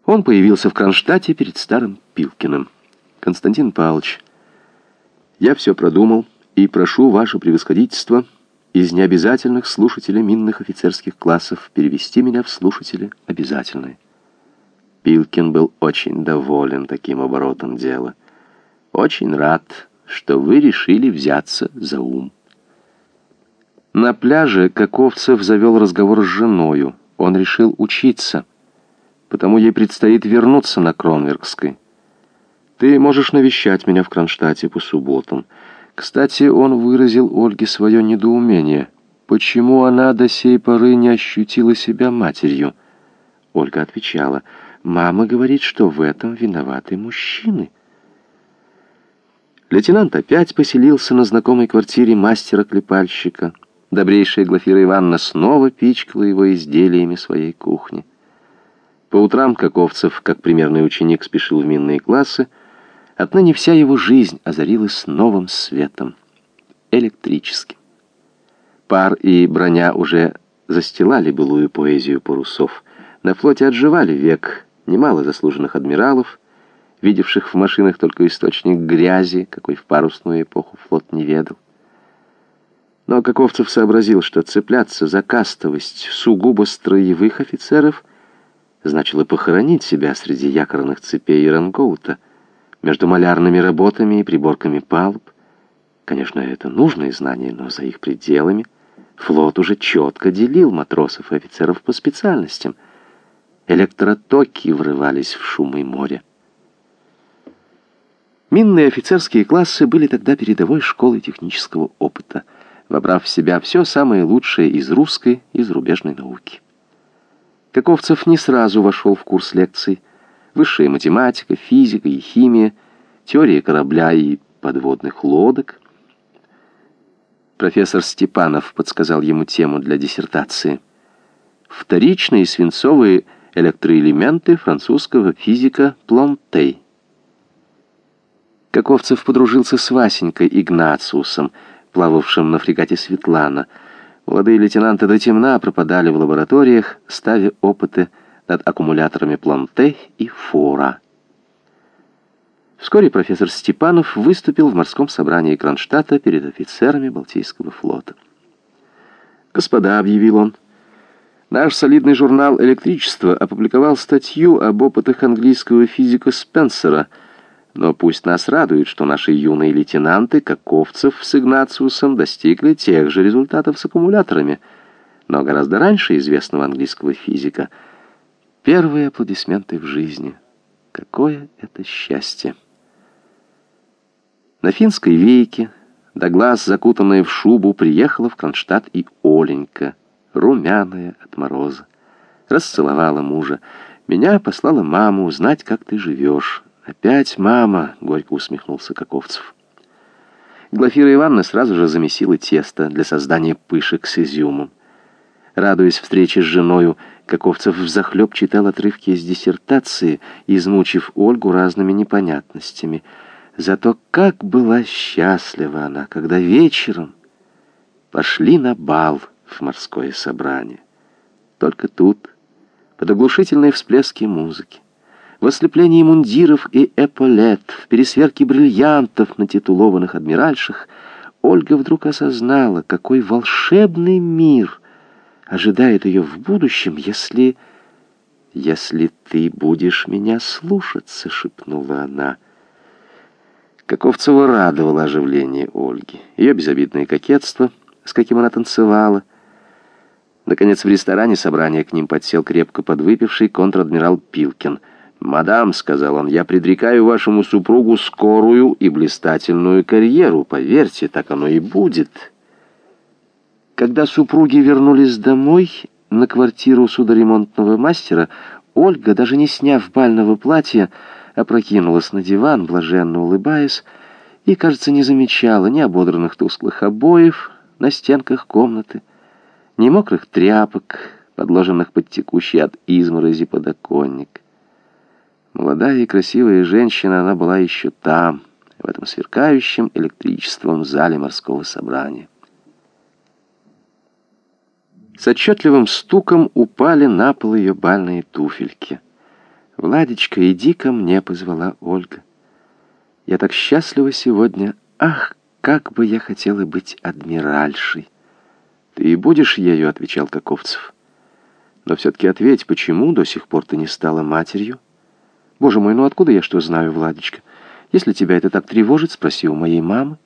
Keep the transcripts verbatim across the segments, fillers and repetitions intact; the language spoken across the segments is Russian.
Он появился в Кронштадте перед старым Пилкиным. «Константин Павлович, я все продумал и прошу ваше превосходительство из необязательных слушателей минных офицерских классов перевести меня в слушатели обязательные». Пилкин был очень доволен таким оборотом дела. «Очень рад, что вы решили взяться за ум». На пляже Каковцев завел разговор с женою. Он решил учиться, потому ей предстоит вернуться на Кронверкской. «Ты можешь навещать меня в Кронштадте по субботам». Кстати, он выразил Ольге свое недоумение. Почему она до сей поры не ощутила себя матерью? Ольга отвечала: «Мама говорит, что в этом виноваты мужчины». Лейтенант опять поселился на знакомой квартире мастера-клепальщика. Добрейшая Глафира Ивановна снова пичкала его изделиями своей кухни. По утрам Каковцев, как примерный ученик, спешил в минные классы. Отныне вся его жизнь озарилась новым светом, электрическим. Пар и броня уже застилали былую поэзию парусов. На флоте отживали век немало заслуженных адмиралов, видевших в машинах только источник грязи, какой в парусную эпоху флот не ведал. Но Каковцев сообразил, что цепляться за кастовость сугубо строевых офицеров значило похоронить себя среди якорных цепей и рангоута, между малярными работами и приборками палуб. Конечно, это нужные знания, но за их пределами флот уже четко делил матросов и офицеров по специальностям. Электротоки врывались в шумы моря. Минные офицерские классы были тогда передовой школой технического опыта, вобрав в себя все самое лучшее из русской и зарубежной науки. Каковцев не сразу вошел в курс лекций. Высшая математика, физика и химия, теория корабля и подводных лодок. Профессор Степанов подсказал ему тему для диссертации. Вторичные свинцовые электроэлементы французского физика Плантей. Каковцев подружился с Васенькой Игнациусом, плававшим на фрегате «Светлана». Молодые лейтенанты до темна пропадали в лабораториях, ставя опыты над аккумуляторами Плантей и Фора. Вскоре профессор Степанов выступил в морском собрании Кронштадта перед офицерами Балтийского флота. «Господа», — объявил он, — «наш солидный журнал «Электричество» опубликовал статью об опытах английского физика Спенсера, но пусть нас радует, что наши юные лейтенанты, Каковцев с Игнациусом, достигли тех же результатов с аккумуляторами, но гораздо раньше известного английского физика». Первые аплодисменты в жизни. Какое это счастье! На финской вейке, до глаз закутанная в шубу, приехала в Кронштадт и Оленька, румяная от мороза. Расцеловала мужа. «Меня послала мама узнать, как ты живешь». «Опять мама», — горько усмехнулся Каковцев. Глафира Ивановна сразу же замесила тесто для создания пышек с изюмом. Радуясь встрече с женою, Каковцев взахлеб читал отрывки из диссертации, измучив Ольгу разными непонятностями. Зато как была счастлива она, когда вечером пошли на бал в морское собрание. Только тут, под оглушительные всплески музыки, в ослеплении мундиров и эполет, в пересверке бриллиантов на титулованных адмиральшах, Ольга вдруг осознала, какой волшебный мир ожидает ее в будущем, если... «Если ты будешь меня слушаться», — шепнула она. Каковцева радовало оживление Ольги, ее безобидное кокетство, с каким она танцевала. Наконец, в ресторане собрания к ним подсел крепко подвыпивший контр-адмирал Пилкин. «Мадам», — сказал он, — «я предрекаю вашему супругу скорую и блистательную карьеру. Поверьте, так оно и будет». Когда супруги вернулись домой, на квартиру судоремонтного мастера, Ольга, даже не сняв бального платья, опрокинулась на диван, блаженно улыбаясь, и, кажется, не замечала ни ободранных тусклых обоев на стенках комнаты, ни мокрых тряпок, подложенных под текущий от изморози подоконник. Молодая и красивая женщина, она была еще там, в этом сверкающем электричеством зале морского собрания. С отчетливым стуком упали на пол ее бальные туфельки. «Владечка, иди ко мне», — позвала Ольга. «Я так счастлива сегодня. Ах, как бы я хотела быть адмиральшей!» «Ты и будешь ею», — отвечал Каковцев. «Но все-таки ответь, почему до сих пор ты не стала матерью?» «Боже мой, ну откуда я что знаю, Владечка? Если тебя это так тревожит, спроси у моей мамы».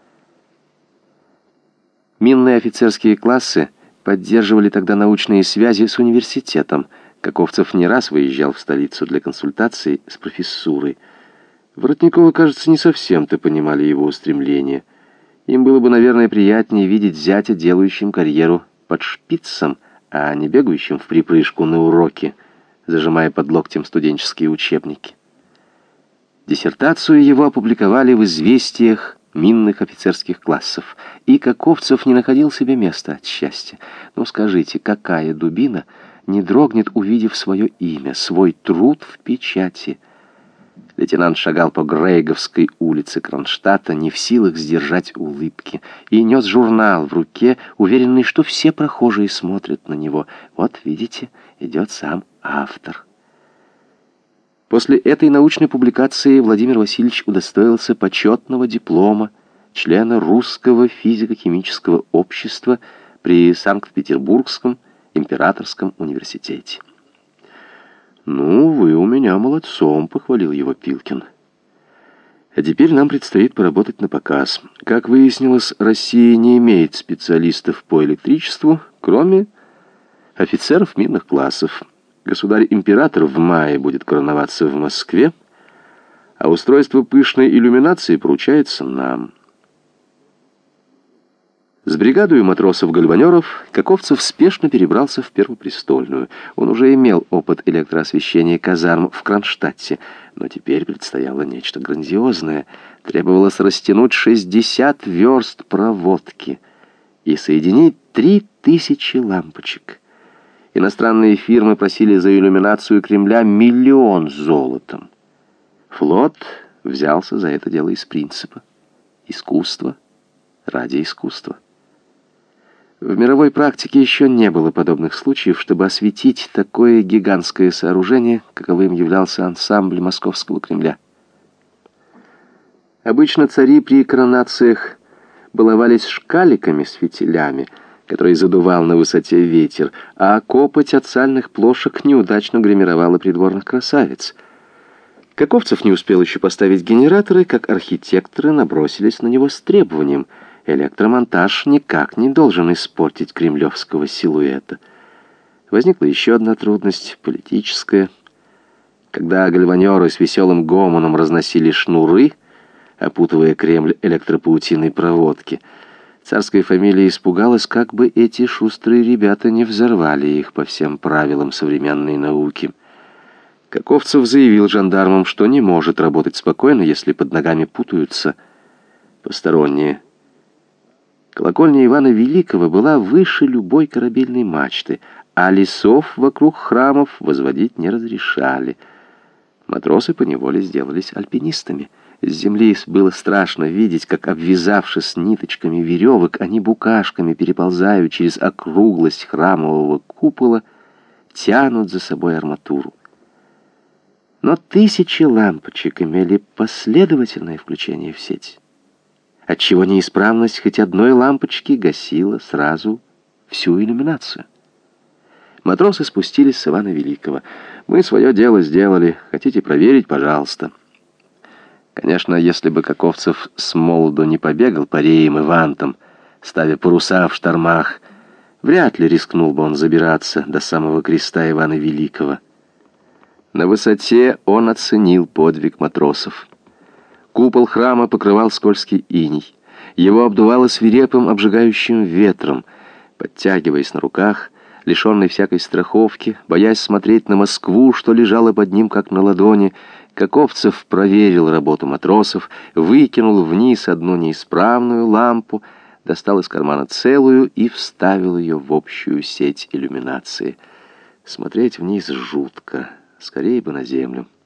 Минные офицерские классы поддерживали тогда научные связи с университетом. Каковцев не раз выезжал в столицу для консультаций с профессурой. Воротникова, кажется, не совсем-то понимали его устремления. Им было бы, наверное, приятнее видеть зятя, делающим карьеру под шпицем, а не бегающим в припрыжку на уроки, зажимая под локтем студенческие учебники. Диссертацию его опубликовали в «Известиях» минных офицерских классов, и Каковцев не находил себе места от счастья. Ну скажите, какая дубина не дрогнет, увидев свое имя, свой труд в печати? Лейтенант шагал по Грейговской улице Кронштадта, не в силах сдержать улыбки, и нес журнал в руке, уверенный, что все прохожие смотрят на него. Вот, видите, идет сам автор. После этой научной публикации Владимир Васильевич удостоился почетного диплома члена Русского физико-химического общества при Санкт-Петербургском императорском университете. «Ну, вы у меня молодцом», — похвалил его Пилкин. «А теперь нам предстоит поработать на показ. Как выяснилось, Россия не имеет специалистов по электричеству, кроме офицеров минных классов. Государь-император в мае будет короноваться в Москве, а устройство пышной иллюминации поручается нам». С бригадой матросов-гальванеров Каковцев спешно перебрался в Первопрестольную. Он уже имел опыт электроосвещения казарм в Кронштадте, но теперь предстояло нечто грандиозное. Требовалось растянуть шестьдесят верст проводки и соединить три тысячи лампочек. Иностранные фирмы просили за иллюминацию Кремля миллион золотом. Флот взялся за это дело из принципа. Искусство ради искусства. В мировой практике еще не было подобных случаев, чтобы осветить такое гигантское сооружение, каковым являлся ансамбль Московского Кремля. Обычно цари при коронациях баловались шкаликами с фитилями, которые задувал на высоте ветер, а копоть от сальных плошек неудачно гримировала придворных красавиц. Каковцев не успел еще поставить генераторы, как архитекторы набросились на него с требованием: электромонтаж никак не должен испортить кремлевского силуэта. Возникла еще одна трудность, политическая. Когда гальванеры с веселым гомоном разносили шнуры, опутывая Кремль электропаутиной проводки, царская фамилия испугалась, как бы эти шустрые ребята не взорвали их по всем правилам современной науки. Каковцев заявил жандармам, что не может работать спокойно, если под ногами путаются посторонние. Колокольня Ивана Великого была выше любой корабельной мачты, а лесов вокруг храмов возводить не разрешали. Матросы поневоле сделались альпинистами. С земли было страшно видеть, как, обвязавшись ниточками веревок, они букашками переползают через округлость храмового купола, тянут за собой арматуру. Но тысячи лампочек имели последовательное включение в сеть, отчего неисправность хоть одной лампочки гасила сразу всю иллюминацию. Матросы спустились с Ивана Великого. «Мы свое дело сделали. Хотите проверить? Пожалуйста». Конечно, если бы Каковцев с молоду не побегал по реям и вантам, ставя паруса в штормах, вряд ли рискнул бы он забираться до самого креста Ивана Великого. На высоте он оценил подвиг матросов. Купол храма покрывал скользкий иней. Его обдувало свирепым обжигающим ветром. Подтягиваясь на руках, лишенный всякой страховки, боясь смотреть на Москву, что лежало под ним как на ладони, Каковцев проверил работу матросов, выкинул вниз одну неисправную лампу, достал из кармана целую и вставил ее в общую сеть иллюминации. Смотреть вниз жутко, скорее бы на землю.